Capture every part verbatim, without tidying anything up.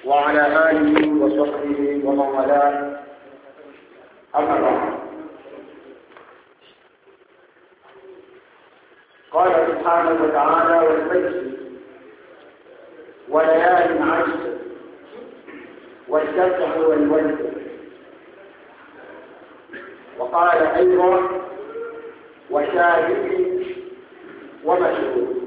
وعلى آله وصحبه ومن والاه أما بعد. قال سبحانه وتعالى: والفجر وليال عشر والشفع والوتر. وقال أيضا: وشاهد ومشهود.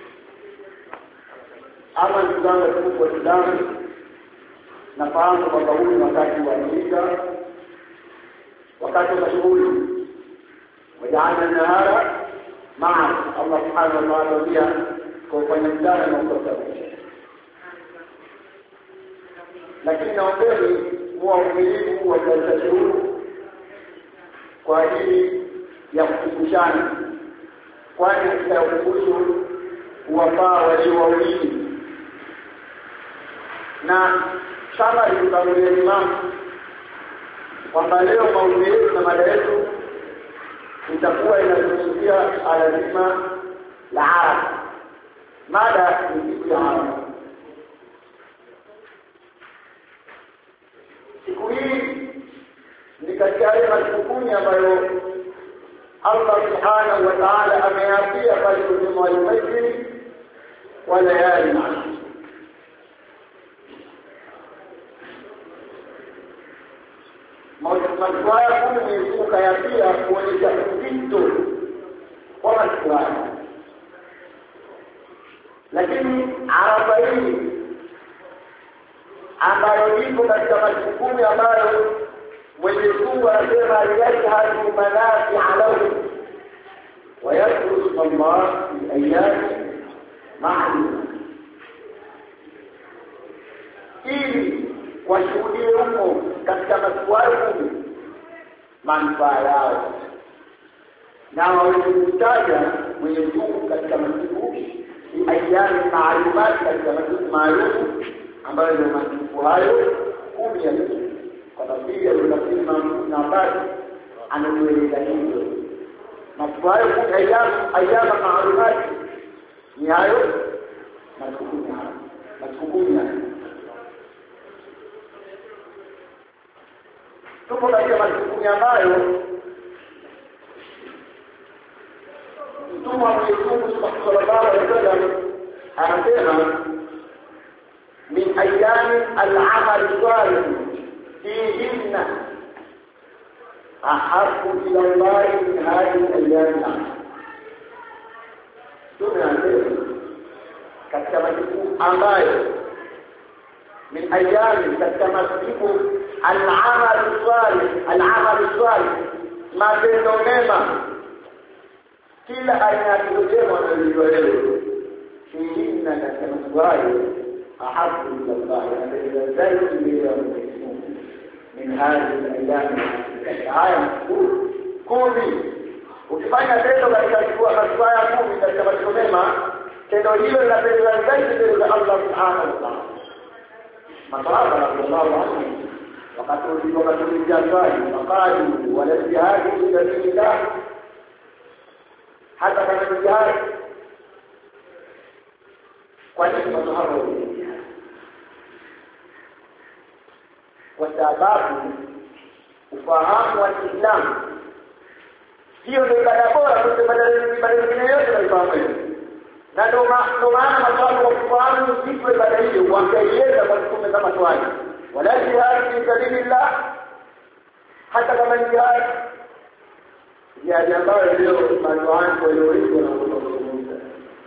أما الإسلام الكفر والإسلام نفهم وقول wakati wa Eid wakati wa shughuli وجعلنا النهار مع الله سبحانه وتعالى pia kwa kufanya mchana na usiku. Lakini naombeni muwe uvumilivu wa shughuli kwa ajili ya kukumbushana, kwani katika ukumbusho huwafaa walio wawili. Na kama alivyotangulia Imam kwamba leo maudhui yetu na mada yetu itakuwa inazungumzia alazima la Arafa. Mada ni siku ya Arafa. Siku hii ni katika yale masiku kumi ambayo Allah subhanahu wa ta'ala ameapia pale kusema wal-fajri wa layalin ashr. Masiku haya kumi ni siku kayapia kuonyesha uzito wa masiku haya. Lakini Arafa hii ambayo ipo katika masiku kumi ambayo Mwenyezi Mungu anasema yashhadu manafi alahu wa yadhkuru Allah fi ayyamin ma'lumat, ili washuhudie huko katika masiku kumi manufaa yao na waweze kutaja Mwenyezi Mungu katika masiku ayyamin ma'lumat, katika masiku maalum ambayo ni masiku hayo kumi ya kwa tafsiri ya tunasema na basi anatueleza hivyo. Masiku hayo ayyamu ayyamu ma'lumat ni hayo masiku kumi hayo masiku kumi hayo. Tupo katika masiku kumi ambayo Mtume wa Mwenyezi Mungu sallallahu alaihi wasallam anasema min ayyami al-amal salih فيهن أحب إلى الله من هذه الأيام العشر. سنة كتمسكوا أمايا من أيام كتمسكوا العمل الصالح العمل الصالح ما بينهما كلا أيام تجمع الجوال فيهن كتمسكوا أحب إلى الله يعني إذا زادت إلى من هذه الايام الآية مقول kumi. Ukifanya tendo katika siku ya kumi katika matendo mema, tendo hilo linapendeza zaidi mbele za Allah subhanahu wa ta'ala. Masahaba radhiallahu anhum wakati walipokuja swali waqalu wala jihad fi sabilillah, hata kama jihad kwa nini masahaba walijihaad? Kwa sababu ufahamu wa Kiislamu hiyo ndio ibada bora kuliko ibada nyingine yote tunaifahamu. Na ndio maana maswali wa kufahamu siku ibada hiyo wangeieleza kwa kutumia kama swali wala jihad fi sabilillah, hata kama jihad ya ambayo leo maswali kwa leo hiyo na kuzungumza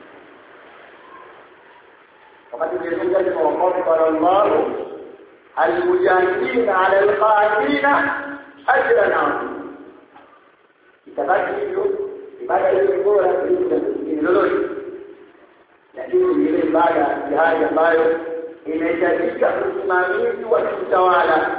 wakati ndio ndio kwa wakati Allah المجاهدين على القاعدين أجرا عظيما. itabaki hivyo ibada hiyo bora kuliko lolote, lakini ile ibada jihadi ambayo inahitajika usimamizi wa utawala.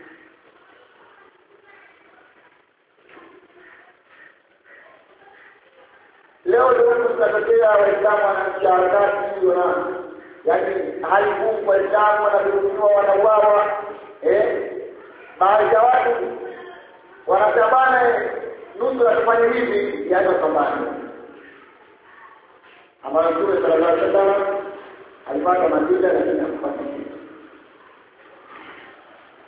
Leo ndio tunatokea Waislamu wanasharakati wana yani hali ngumu kwa Waislamu, wanadhulumiwa, wanauawa, eh baadhi ya watu wanatabana nusu la kufanya hivi, yani wapambane. Amara Mtume sallallahu alaihi wasallam alipata madina lakini hakufanya hivi.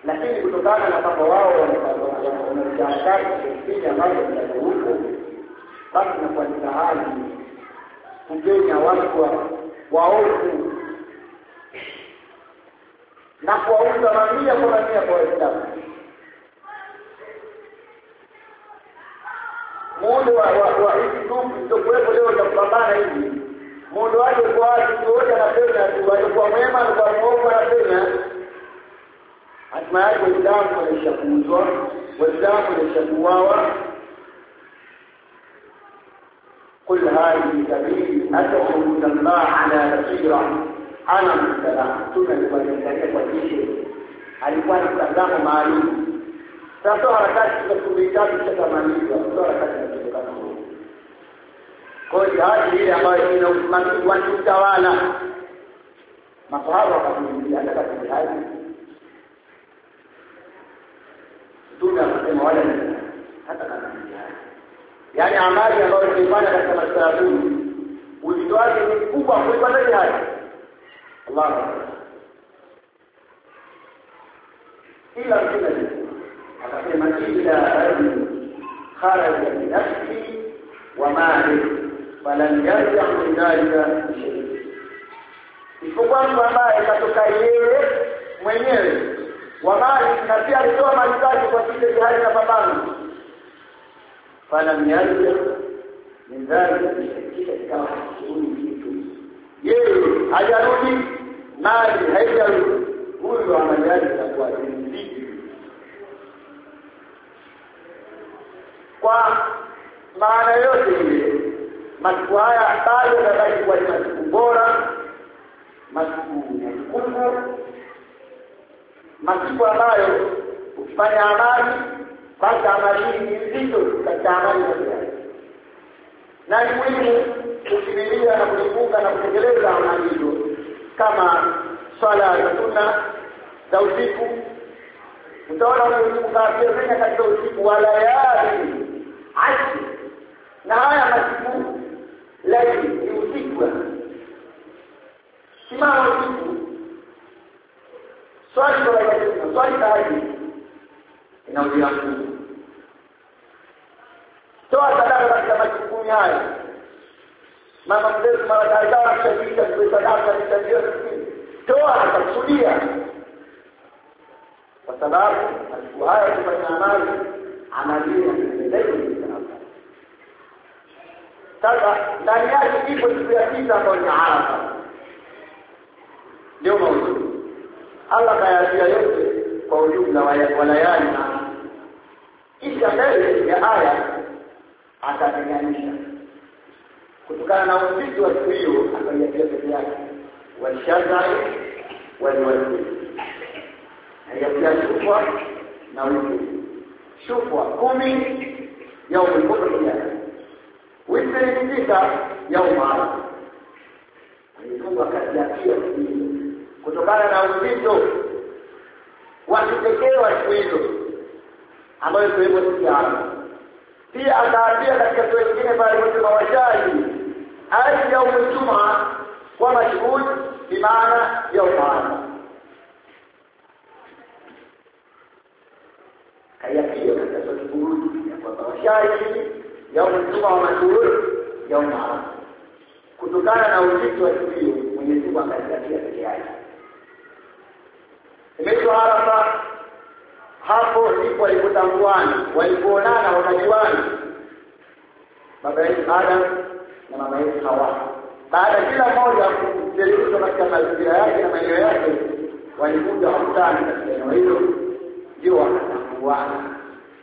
lakini kutokana na kwamba wao wamejitahidi kipindi ambacho ni huko, basi na kwa hali kugenya watu waovu na kuwauza mamia kwa mamia kwa Waislamu. Muundo wa wa hizi ndugu ndio kuwepo leo za kupambana hivi. Muundo wake kwa watu wote anapenda tu walikuwa mwema na kwa Mungu anapenda. Hatimaye Waislamu wanashakuzwa, Waislamu wanashakuawa. Kul hadhihi sabili ad'u ila Allah ala basira ana msala. Tunakuangalia kwa jicho. Alikuwa ni mtazamo maalum. Sasa harakati za kuhitaji kutamaniwa, ndio harakati za kutokana. Kwa hiyo hadi ile ambayo ina usimamizi wa utawala. Masahaba wakatumia hata katika hali. Tuna kusema wala hata kama ni hali. Yaani amali ambayo tulifanya katika masuala ulitoaje ni kubwa kuliko ile hali. Allahu Akbar. Ila kila akasema ila ardi kharaja bi nafsi wa mali falan yarja min dhalika shay. Isipokuwa ambaye katoka yeye mwenyewe wa mali na pia alitoa mali zake kwa kile jihadi na pambano, falan yarja min dhalika shay. Kama kitu yeye hajarudi mali haijarudi, huyo amali yake itakuwa ni kwa maana yote ile. Masiku haya bado yanabaki kuwa ni masiku bora, masiku makungu, masiku ambayo ukifanya amali basi amali ni nzito katika amali zote, na ni muhimu kufikiria na kujifunza na kutekeleza amali hizo, kama swala za sunna za usiku. Utaona Mungu kaafanya katika usiku wala yadi ashi, na haya masiku laili ni usiku. Simama usiku, swali kwa wajibika, swali tahajjud inaujia Mungu. Toa sadaka katika masiku haya. Mama mzee mara kadhaa akishafika kwa sadaka nitajia sikini. Toa atakusudia. Kwa sababu masiku haya kufanya amali, amali inaendelea. Sasa ndani yake ipo siku ya tisa ambayo ni Arafa. Ndio maudhui. Allah kayatia yote kwa ujumla wa layali, na kisha mbele ya aya atatenganisha kutokana na uzito wa siku hiyo, akayatia peke yake washazai walwali. Ayatia shufwa na wiki. Shufwa kumi ya umekuta yake. Wiki ni sita ya umara. Alifunga kati ya kila siku kutokana na uzito wa kipekee wa siku hizo ambayo tulipo sikiana. Pia akaambia katika sura nyingine pale kwa mawashahidi ai ya umjuma kwa mashhud bi maana ya umara. Kaya pia katika sura nyingine kwa mawashahidi ya umjuma wa mashhud ya umara. Kutokana na uzito wa siku hiyo Mwenyezi Mungu akakatia peke yake. Imeitwa Arafa. Hapo ndipo walipotambuana, walipoonana wakajuana, baba yetu Adam na mama yetu Hawa. Baada kila mmoja kujelishwa katika mazingira yake na maeneo yake, walikuja wakutana katika eneo hilo, ndio wakatambuana.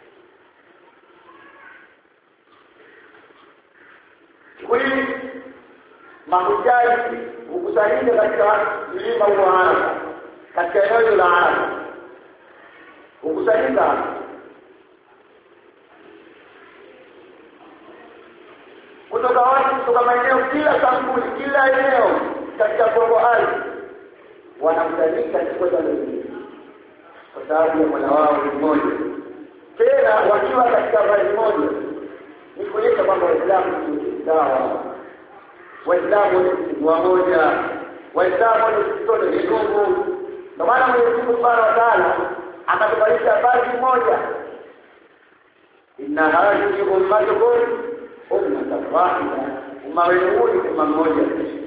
Kweli mahujaji hukusanyika katika mlima wa Arafa, katika eneo la Arafa hukusanyika kutoka watu kutoka maeneo kila sampuli, kila eneo katika Kongo ardhi, wanakusanyika kwa jamii kwa sababu ya Mola wao mmoja, tena wakiwa katika hali moja. Ni kuonyesha kwamba Waislamu ni sawa, Waislamu ni wamoja, Waislamu ni sote ni ndugu. Ndio maana Mwenyezi Mungu Subhanahu wa Ta'ala akatufalisha vazi moja, inna hadhihi ummatukum ummatan wahida, umma wenu huu ni umma mmoja.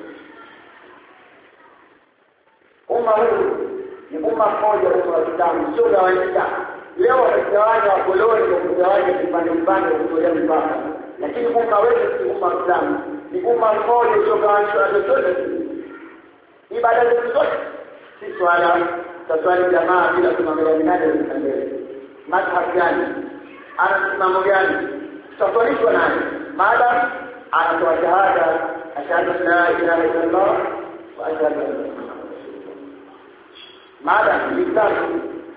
Umma huu ni umma mmoja, umma wa Kiislamu, sio gawanyika. Leo wamegawanya wakoloni kwa kugawanya vipande vipande kutolea mipaka, lakini umma wetu si umma wa Kiislamu, ni umma mmoja usiogawanyishwa chochote. Ibada zetu zote si swala taswali jamaa bila kumwangalia nani mbele, madhhabu gani, ana msimamo gani, tutaswalishwa naye maadamu anatoa shahada ashhadu an la ilaha illa Allah wa ashhadu anna Muhammadan rasulullah. Maadamu ni tatu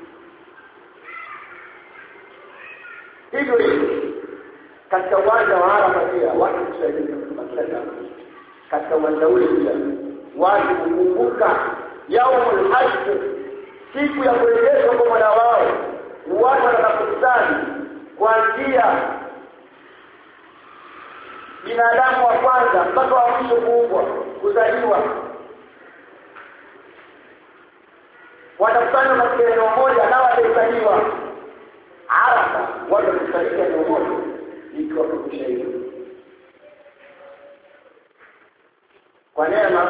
hivyo hivyo katika uwanja wa Arafa pia watu kusaidia kila jambo. Katika uwanja ule pia watu kukumbuka yaumul hajj, siku ya kurejeshwa kwa Mola wao. Watu wanakusanya kuanzia binadamu wa kwanza mpaka wa mwisho kuumbwa kuzaliwa, watakusanywa katika eneo moja na watazaliwa Arafa. Watu watakusanyika eneo moja ikiwa kukusha hiyo kwa neema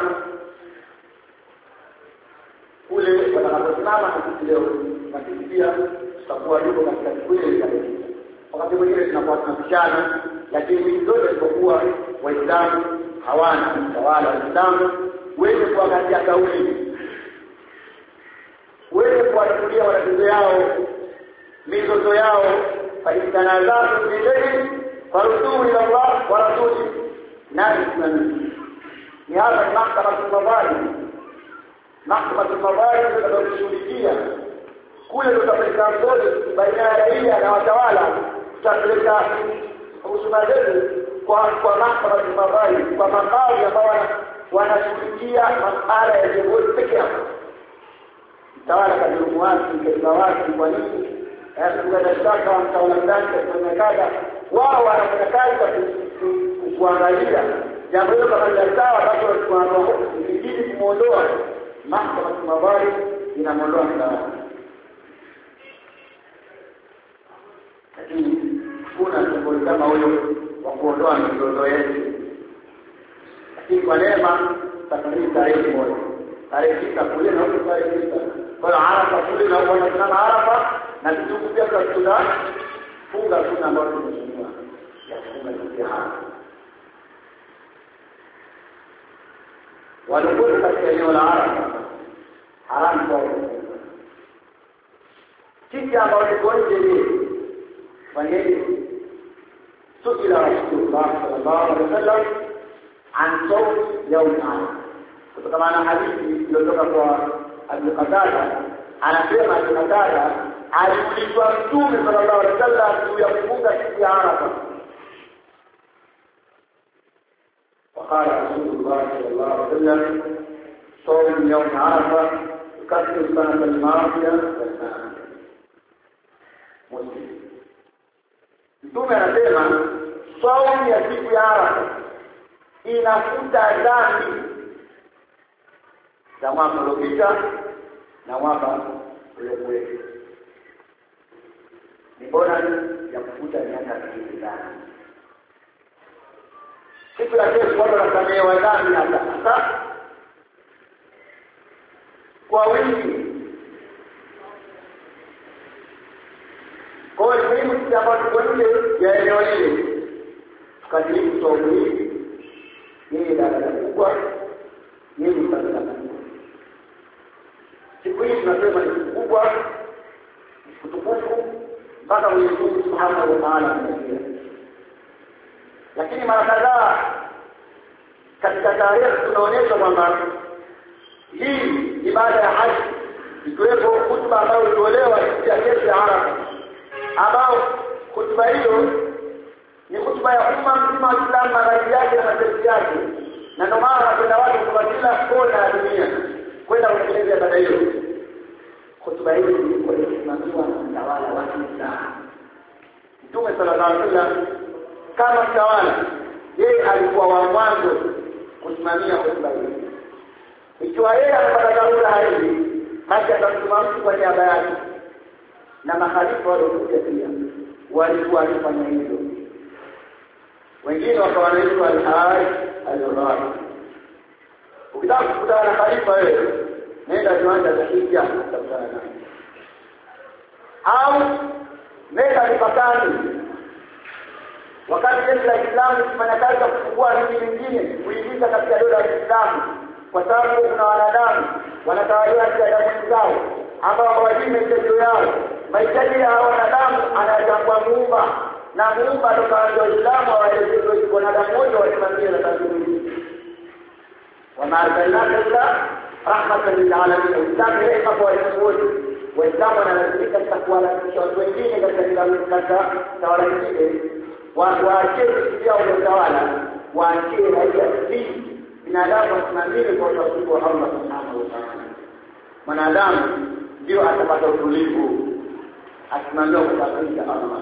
kule watakaposimama na leo nafikiria tutakuwa yuko katika kweli kabisa. Wakati mwingine tunakuwa tunapishana, lakini zote zilipokuwa Waislamu hawana mtawala wa Uislamu, wewe kuangalia kauli, wewe kuwachukulia matatizo yao, mizozo yao, faidana zao zilizeni faruduu ila Allah wa rasuli. Nani tunani ni hapa mahakama ya mabali, mahakama ya mabali ndio tunashughulikia kule, tutapeleka zote baina ya raia na watawala, tutapeleka husuma zetu kwa kwa mahakama ya mabali, kwa makao ambao wanashughulikia masuala ya viongozi pekee yao. Tawala kadri watu kwa watu, kwa nini kuna shaka wa mtawala ndani kwa kaza wao wanafanya kazi kwa kuangalia jambo hilo kama ni sawa, basi tunaanza ili kumuondoa. Mahakama ya mabali inamuondoa mtawala, lakini kuna shughuli kama huyo wa kuondoa mizozo yetu. Lakini kwa neema takriban tarehe moja tarehe sita kule na huko tarehe sita kwa Arafa kule na huko na Arafa na tutuku pia kwa Sudan funga kuna ambayo tumeshindwa ya funga jihad. Walikuwa katika eneo la Arafa haram kwa sisi ambao tuko nje fanyeni sukila Rasulullah sallallahu alaihi wasallam an sawm yawm Arafa, kutokana na hadithi iliyotoka kwa Abu Qatada. Anasema Abu Qatada aliulizwa Mtume sallallahu alaihi wasallam juu ya kufunga siku ya Arafa, وقال رسول الله صلى الله عليه وسلم صوم يوم عرفة يكفر السنة الماضية والسنة. Muslim. Mtume anasema saumu ya siku ya Arafa inafuta dhambi za mwaka uliopita na mwaka uliokuwepo. Ni bora ya kufuta miaka mingi sana. Siku ya kesho watu wanasamehewa dhambi hata kwa wingi. Kwa hiyo ni muhimu sisi ambao tuko nje ya eneo hili tukadili saumu hii. Ni daraja kubwa, ni daraja kubwa. Siku hii tunasema ni kubwa, kutukufu mpaka Mwenyezi Mungu Subhanahu wa Ta'ala anasema. Lakini mara kadhaa katika tarehe tunaonyesha kwamba hii ibada ya haji ikiwepo hutuba ambayo ilitolewa siku ya kesho ya Arafa, ambao hutuba hiyo ni hutuba ya umma mzima wa Islam na raia yake na mataifa yake, na ndio maana kwenda watu kutoka kila kona ya dunia kwenda kutekeleza ibada hiyo. Hutuba hiyo ilikuwa inasimamiwa na mtawala wa Islam. Mtume sallallahu alaihi wasallam kama mtawala, yeye alikuwa wa mwanzo kusimamia hutuba hiyo. Ikiwa yeye anapata dharura hivi, basi atasimama kwa niaba yake. na makhalifa waliokuja pia walikuwa wanafanya hivyo. Wengine wakawa wanaitwa al-Hajj al-Rabi. Ukitaka kukutana na khalifa wewe, nenda kiwanja cha hija utakutana naye. Au nenda mipakani. Wakati jeshi la Islamu linafanya kazi ya kufungua miji mingine, kuingiza katika dola ya Islamu, kwa sababu kuna wanadamu wanatawaliwa katika damu zao ambao hawajui mahitaji yao. Mahitaji ya wanadamu anayatambua Muumba, na Muumba toka ndio Uislamu waelekeze kwa wanadamu wote wasimamie na tamaduni. Wama arsalnaka illa rahmatan lil alamin. Uislamu ni rehema kwa watu wote. Waislamu wanalazimika kuwalazimisha watu wengine katika katika tawala nyingine waachie kusikia utawala, waachie raia dini, binadamu wasimamie kwa utaratibu wa Allah subhanahu wa ta'ala. Mwanadamu ndio atapata utulivu asimamie kwa utaratibu wa Allah.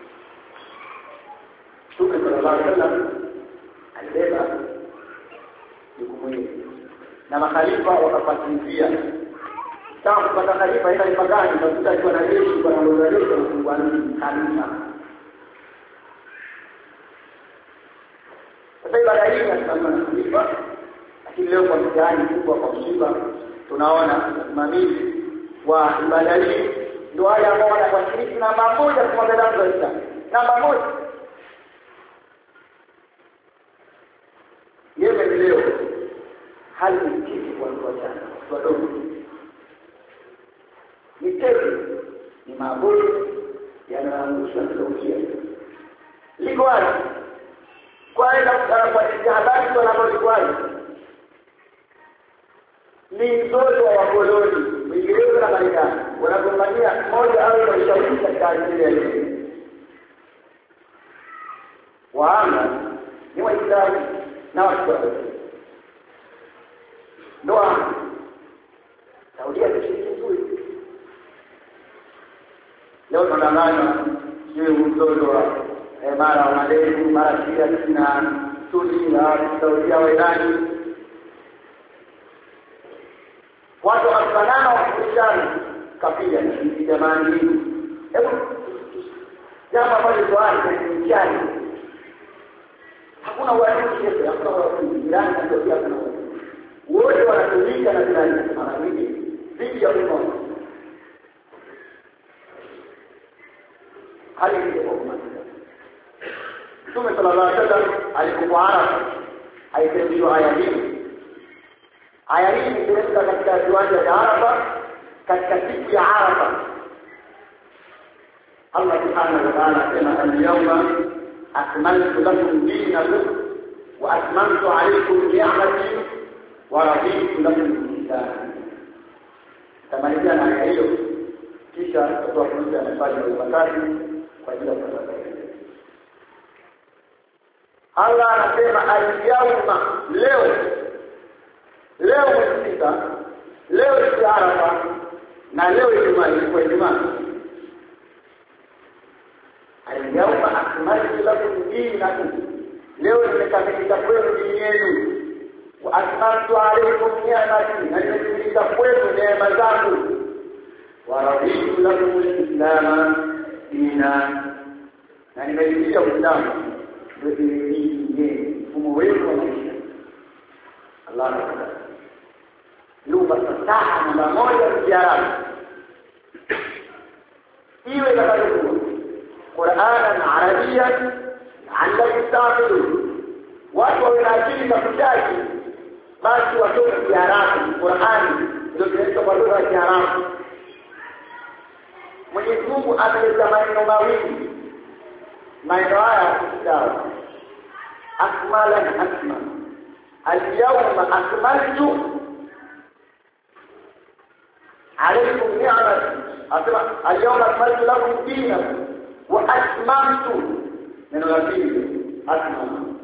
Mtume sallallahu alaihi wasallam alibeba jukumu hili na makhalifa wakafuatilia. Tangu kupata khalifa ila ipagani utakuta akiwa na jeshi kwa naloza jeshi na kufungua mji kanisa. Sasa ibada hii inasimamiwa na khalifa, lakini leo kwa mtihani kubwa kwa msiba tunaona usimamizi wa ibada hii ndio wale ambao wanashiriki namba moja kwa mwanadamu wa Islam. Namba moja. Yeye leo hali kitu kwa watu wachana, wadogo. Mitego ni mabovu yanaangusha ndokia. Liko wapi? Kwa enda kwa habari wanapokuwa ni mzozo wa wakoloni Uingereza na Marekani wanagombania moja au na ushauri katika ajili ya hiyo. Waanga ni Waislamu na Wakristo. Ndoa Saudia ni nzuri. Leo tunang'ang'ana juu mzozo wa eh, mara wanadai mara kia na Saudi na Saudia wa Iran. Watu wafanana wakishana kapia ni jamani. Hebu jamaa moja kwa ni chani. Hakuna uadilifu yetu, hakuna uadilifu. Iran na Saudia kuna wote wanatumika na Iran mara nyingi dhidi ya umma. Hali hii kwa Mtume sallallahu alaihi wasallam alipokuwa aitendwa aya hii. Aya hii ilikuwa katika viwanja vya Arafa, katika siku ya Arafa. Allah subhanahu wa ta'ala anasema al-yawma akmaltu lakum dinakum wa atmamtu alaykum ni'mati wa raditu lakum al-islam. Tamalizia na aya hiyo kisha tutoa fursa ya maswali na wakati kwa ajili ya kusoma. Allah anasema al-yawma, leo leo msika leo ni Arafa na leo Ijumaa ilikuwa Ijumaa. Al-yawma akmaltu lakum dinakum, leo nimekamilisha kwenu dini yenu, wa atmamtu alaykum ni'mati, na nimekamilisha kwenu neema zangu, wa raditu lakum al-islam dina, na nimeridhia Uislamu ndio dini mfumo wetu wa maisha. Allah akbar. Lugha fasaha namba moja ya Kiarabu. Iwe itakayokuwa Qur'anan Arabiyan anda kustafidu. Watu wana akili za kuchaji, basi wasome Kiarabu. Qur'ani ndio kinaitwa kwa lugha ya Kiarabu. Mwenyezi Mungu ameleta maneno mawili. Maneno haya sawa. Akmalan akmal. Al-yawma akmaltu alaykum ni'mati. Asema al-yawma akmaltu lakum dinakum wa atmamtu. Neno la pili atmam.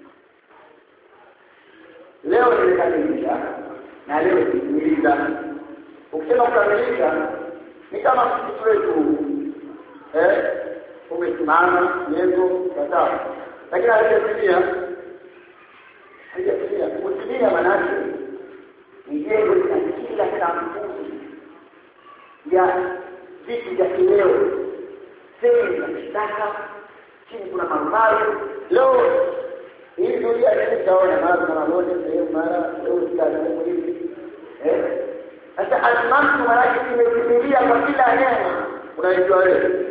Leo nimekamilisha na leo nimeanza. Ukisema kukamilisha ni kama kitu wetu eh umesimama nyengo sawa. Lakini aliyefikia aliyefikia kutimia manake ni yeye na kila kampuni ya vitu vya kileo, sehemu za kishtaka, chini kuna marumaru. Leo hii dunia inaona mara mara moja sehemu mara leo sitaanza hivi. Eh? Sasa azmatu maraki imekimilia kwa kila neema unaijua wewe.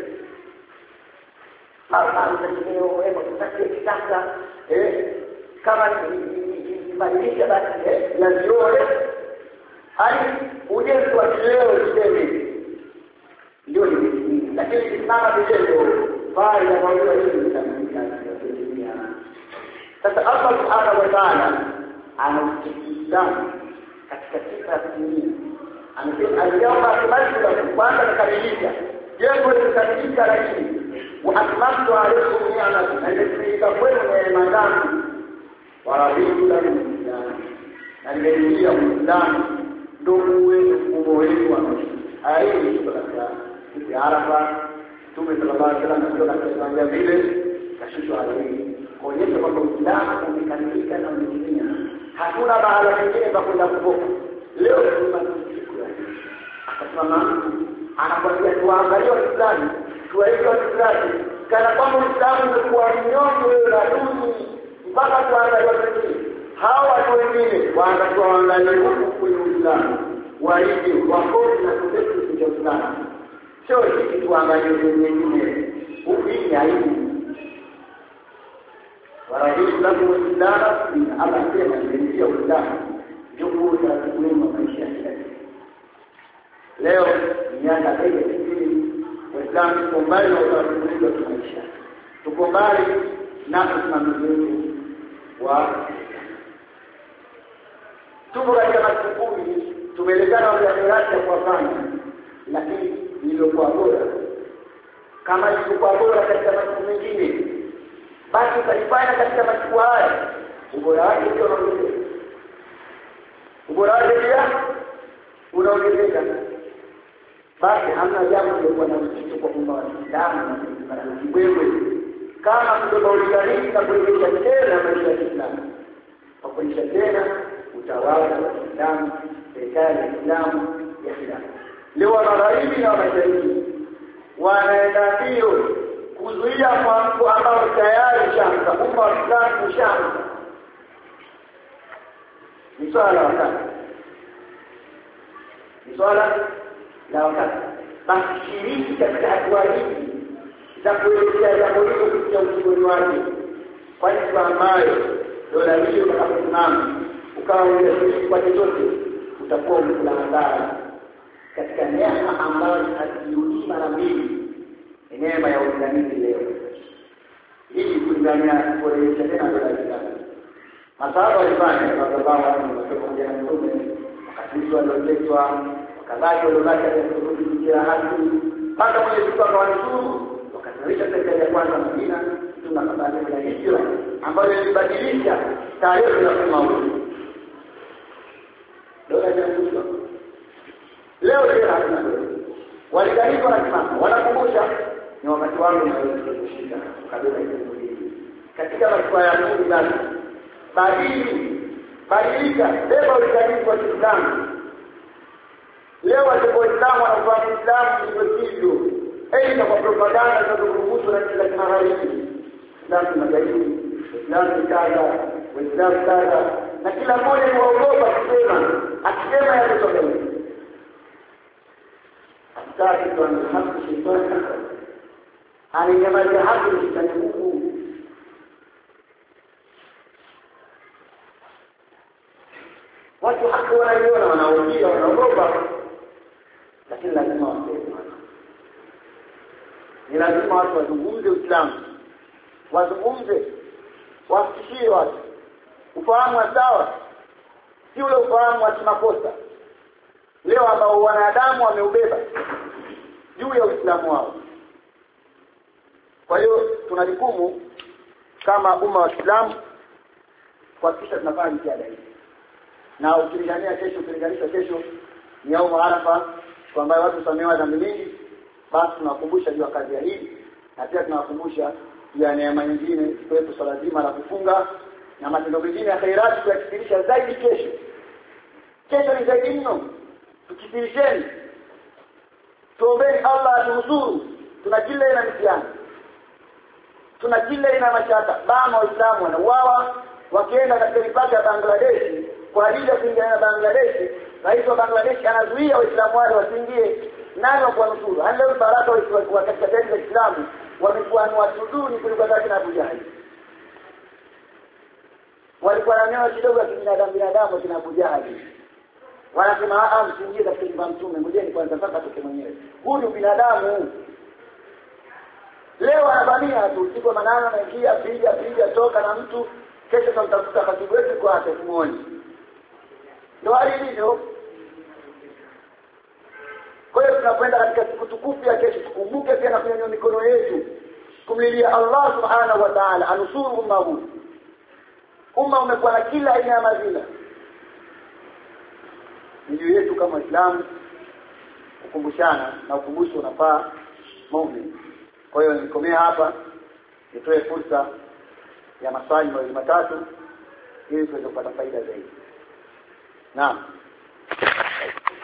Mara ndio wewe unataka kishtaka eh kama ni badilisha basi eh lazima hali ujenzi wa kileo useme ndio ni lakini kisimama vitendo bali na mambo yote yatamilika dunia. Sasa Allah subhanahu wa ta'ala anautikisa katika sifa ya dunia. Anasema al-yawma akmaltu lakum wa akamilika. Jambo likamilika lakini wa akmaltu alaykum ni'mati allati kwenu neema zangu wa raditu lakum islam. Na nimelia Uislamu ndio uwe umoja wa maisha. Ayi baraka ya Arafa Mtume sallallahu alaihi wasallam anasema vile kashushwa alayhi kuonyesha kwamba Uislamu umekamilika na umetimia. Hakuna baada nyingine pa kwenda kuvuka. Leo tunasikia akasema mtu anakwambia tuangalie Uislamu, tuwaige Uislamu kana kwamba Uislamu umekuwa mnyonge wewe na duni mpaka tuangalie wengine. Hawa watu wengine waangalie waangalie huko kwenye Uislamu. Waige wakoti na kutetea cha Uislamu. Sio hiki tuangalie wengine. Hii aibu. Warahisi lakum al-islam in Allah sema ndio Uislamu jukumu la kudumu maisha yake. Leo miaka hii Waislamu tuko mbali na utaratibu wa maisha. Tuko mbali na usimamizi wa tuko katika matukio tumeelekana kwa miradi kwa fanya lakini iliyokuwa bora kama ilikuwa bora katika mambo mengine basi utalifanya katika masiku haya ubora wake ndio unaongezeka. Ubora wake pia unaongezeka. Basi hamna jambo lilikuwa na mshindo kwa kwamba Waislamu na kibwewe kama mdogo ulikariki na kuendesha tena maisha ya Kiislamu. Kwa kuendesha tena utawala wa Kiislamu, serikali ya Kiislamu ya Kiislamu. Leo magharibi na mashariki wanaenda mbio kuzuia mambo ambayo tayari shamba umma wa Islam shamba. Ni swala wakati. Ni swala la wakati. Basi shiriki katika hatua hii za kuelekea jambo hilo kupitia uchumi wake. Kwa hiyo ambayo dola hiyo itakaposimama ukawa unashiriki kwa chochote utakuwa umefanya katika neema ambayo haziudi mara mbili. Neema ya ulinganizi leo ili kulingania kuelekea tena dola hiyo. Masahaba walifanya kwa sababu walipokuja na Mtume wakati walioletwa wakadai walioleta kurudi kwa haki mpaka Mwenyezi Mungu akawanusuru wakatarisha serikali ya kwanza Madina tuna habari ya hijra ambayo ilibadilisha tarehe ya Uislamu. Dola ya Uislamu leo tena hatuna waligarizwa na kimama wanakumbusha ni wakati wangu na kushika kabla ya kuingia katika masuala ya Mungu ndani badili badilika beba ulinganizi wa Kiislamu. Leo watu wa Uislamu wanafahamu Uislamu ni hivyo aidha kwa propaganda za kuruhusu na kila kimagharibi Uislamu magharibi Uislamu kaza Uislamu kaza na kila mmoja huogopa kusema akisema yatotokea Hataki kwa haki shetani anayemaliza haki shetani huku. Watu haki wanaiona wanaogia wanaogopa lakini lazima waseme. Ni lazima watu wazungumze Uislamu. Wazungumze wafikishie watu ufahamu sawa si ule ufahamu wa kimakosa leo ambao wanadamu wameubeba juu ya Uislamu wao. Kwa hiyo tuna jukumu kama umma wa Islam kuhakikisha tunafanya jitihada hii. Na ukilingania kesho ukilinganisha kesho ni yaumu Arafa kwamba watu samehewa dhambi nyingi, basi tunakumbusha juu ya kazi ya hii na pia tunawakumbusha ya neema nyingine kwetu swala zima la kufunga na matendo mengine ya khairati tuyakifirisha zaidi kesho. Kesho ni zaidi mno. Tukifirisheni tuombeni Allah atunusuru. Tuna kila ina mtihani, tuna kila ina mashaka. Bama waislamu wanauawa wakienda katika mipaka ya Bangladesh kwa ajili ya kuingia na Bangladesh. Rais wa Bangladesh anazuia waislamu wale wasiingie. Nani wa kuwanusuru? Leo baraka walikuwa katika taifa la Islamu wamekuwa ni wasuduni kuliko zake na Abu Jahal. Walikuwa na neno kidogo ya kibinadamu binadamu kina Abu Jahal. Wanasema ah, msiingie katika nyumba mtume, ngojeni kwanza mpaka toke mwenyewe. Huyu binadamu leo anabania tu siku manana anaingia piga piga toka na mtu, kesho tutamtafuta katibu wetu kwa hata tumuone. Ndio hali hiyo. Kwa hiyo tunakwenda katika siku tukufu ya kesho, tukumbuke pia na kunyanyua mikono yetu kumlilia Allah subhanahu wa ta'ala anusuru umma huu. Umma umekuwa na kila aina ya madhila. Ndio yetu kama Waislamu kukumbushana, na ukumbusho unafaa muumini. Kwa hiyo nikomea hapa, nitoe fursa ya maswali mawili matatu ili tuweze kupata faida zaidi. Naam.